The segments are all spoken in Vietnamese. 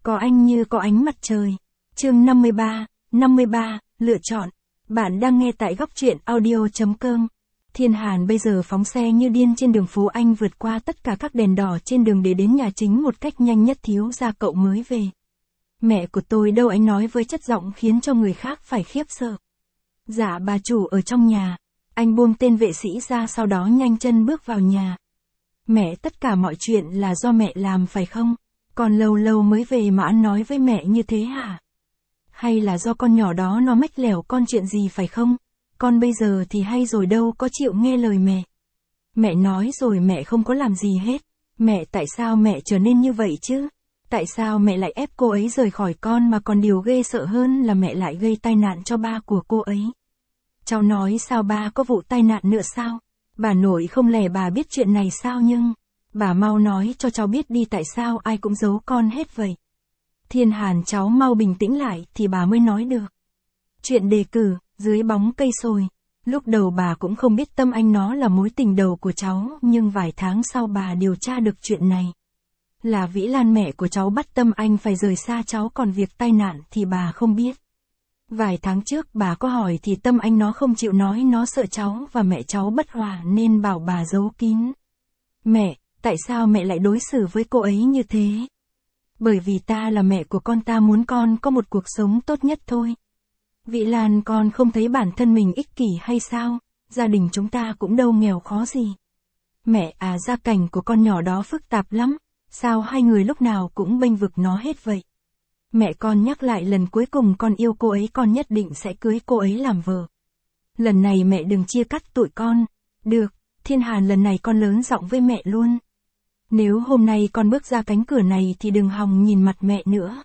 Có anh như có ánh mặt trời. Chương 53, lựa chọn. Bạn đang nghe tại góc truyện audio.com. Thiên Hàn bây giờ phóng xe như điên trên đường phố Anh, vượt qua tất cả các đèn đỏ trên đường để đến nhà chính một cách nhanh nhất. Thiếu gia cậu mới về. Mẹ của tôi đâu, anh nói với chất giọng khiến cho người khác phải khiếp sợ. Dạ bà chủ ở trong nhà. Anh buông tên vệ sĩ ra, sau đó nhanh chân bước vào nhà. Mẹ, tất cả mọi chuyện là do mẹ làm phải không? Con lâu lâu mới về mà ăn nói với mẹ như thế hả? Hay là do con nhỏ đó nó mách lẻo con chuyện gì phải không? Con bây giờ thì hay rồi, đâu có chịu nghe lời mẹ. Mẹ nói rồi, mẹ không có làm gì hết. Mẹ, tại sao mẹ trở nên như vậy chứ? Tại sao mẹ lại ép cô ấy rời khỏi con, mà còn điều ghê sợ hơn là mẹ lại gây tai nạn cho ba của cô ấy? Cháu nói sao, ba có vụ tai nạn nữa sao? Bà nội không lẽ bà biết chuyện này sao? Nhưng bà mau nói cho cháu biết đi, tại sao ai cũng giấu con hết vậy? Thiên Hàn, cháu mau bình tĩnh lại thì bà mới nói được. Chuyện đề cử, dưới bóng cây sồi. Lúc đầu bà cũng không biết Tâm Anh nó là mối tình đầu của cháu, nhưng vài tháng sau bà điều tra được chuyện này. Là Vĩ Lan mẹ của cháu bắt Tâm Anh phải rời xa cháu, còn việc tai nạn thì bà không biết. Vài tháng trước bà có hỏi thì Tâm Anh nó không chịu nói, nó sợ cháu và mẹ cháu bất hòa nên bảo bà giấu kín. Mẹ, tại sao mẹ lại đối xử với cô ấy như thế? Bởi vì ta là mẹ của con, ta muốn con có một cuộc sống tốt nhất thôi. Vĩ Lan, con không thấy bản thân mình ích kỷ hay sao? Gia đình chúng ta cũng đâu nghèo khó gì. Mẹ à, gia cảnh của con nhỏ đó phức tạp lắm. Sao hai người lúc nào cũng bênh vực nó hết vậy? Mẹ, con nhắc lại lần cuối cùng, con yêu cô ấy, con nhất định sẽ cưới cô ấy làm vợ. Lần này mẹ đừng chia cắt tụi con. Được, Thiên Hàn, lần này con lớn giọng với mẹ luôn. Nếu hôm nay con bước ra cánh cửa này thì đừng hòng nhìn mặt mẹ nữa.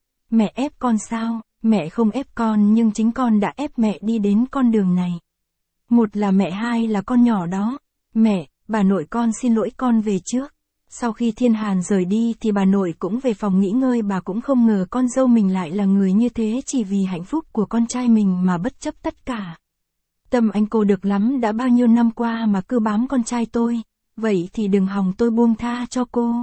Mẹ ép con sao? Mẹ không ép con, nhưng chính con đã ép mẹ đi đến con đường này. Một là mẹ, hai là con nhỏ đó. Mẹ, bà nội con xin lỗi, con về trước. Sau khi Thiên Hàn rời đi thì bà nội cũng về phòng nghỉ ngơi. Bà cũng không ngờ con dâu mình lại là người như thế, chỉ vì hạnh phúc của con trai mình mà bất chấp tất cả. Tâm Anh cô được lắm, đã bao nhiêu năm qua mà cứ bám con trai tôi. Vậy thì đừng hòng tôi buông tha cho cô.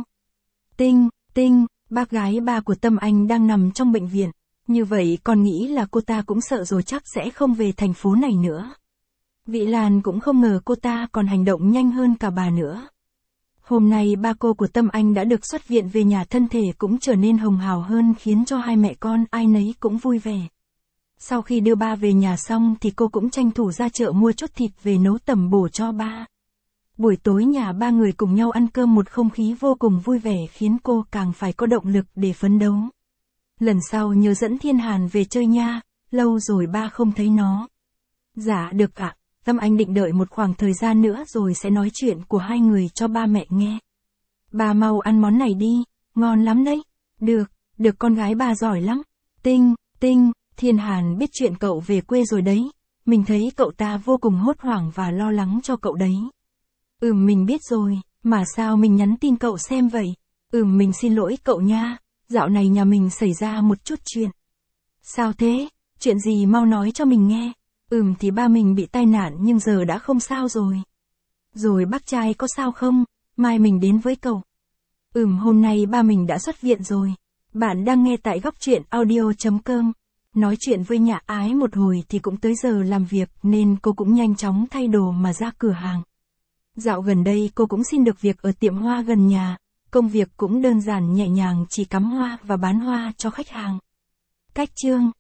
Tinh, bác gái ba của Tâm Anh đang nằm trong bệnh viện. Như vậy con nghĩ là cô ta cũng sợ rồi, chắc sẽ không về thành phố này nữa. Vĩ Lan cũng không ngờ cô ta còn hành động nhanh hơn cả bà nữa. Hôm nay ba cô của Tâm Anh đã được xuất viện về nhà, thân thể cũng trở nên hồng hào hơn, khiến cho hai mẹ con ai nấy cũng vui vẻ. Sau khi đưa ba về nhà xong thì cô cũng tranh thủ ra chợ mua chút thịt về nấu tẩm bổ cho ba. Buổi tối nhà ba người cùng nhau ăn cơm, một không khí vô cùng vui vẻ khiến cô càng phải có động lực để phấn đấu. Lần sau nhớ dẫn Thiên Hàn về chơi nha, lâu rồi ba không thấy nó. Dạ được ạ, Tâm Anh định đợi một khoảng thời gian nữa rồi sẽ nói chuyện của hai người cho ba mẹ nghe. Ba mau ăn món này đi, ngon lắm đấy. Được con gái bà giỏi lắm. Tinh, Thiên Hàn biết chuyện cậu về quê rồi đấy. Mình thấy cậu ta vô cùng hốt hoảng và lo lắng cho cậu đấy. Mình biết rồi, mà sao mình nhắn tin cậu xem vậy? Mình xin lỗi cậu nha, dạo này nhà mình xảy ra một chút chuyện. Sao thế? Chuyện gì, mau nói cho mình nghe. Thì ba mình bị tai nạn nhưng giờ đã không sao rồi. Rồi bác trai có sao không? Mai mình đến với cậu. Hôm nay ba mình đã xuất viện rồi. Bạn đang nghe tại góc truyện audio.com. Nói chuyện với Nhã Ái một hồi thì cũng tới giờ làm việc nên cô cũng nhanh chóng thay đồ mà ra cửa hàng. Dạo gần đây cô cũng xin được việc ở tiệm hoa gần nhà. Công việc cũng đơn giản nhẹ nhàng, chỉ cắm hoa và bán hoa cho khách hàng. Cách chương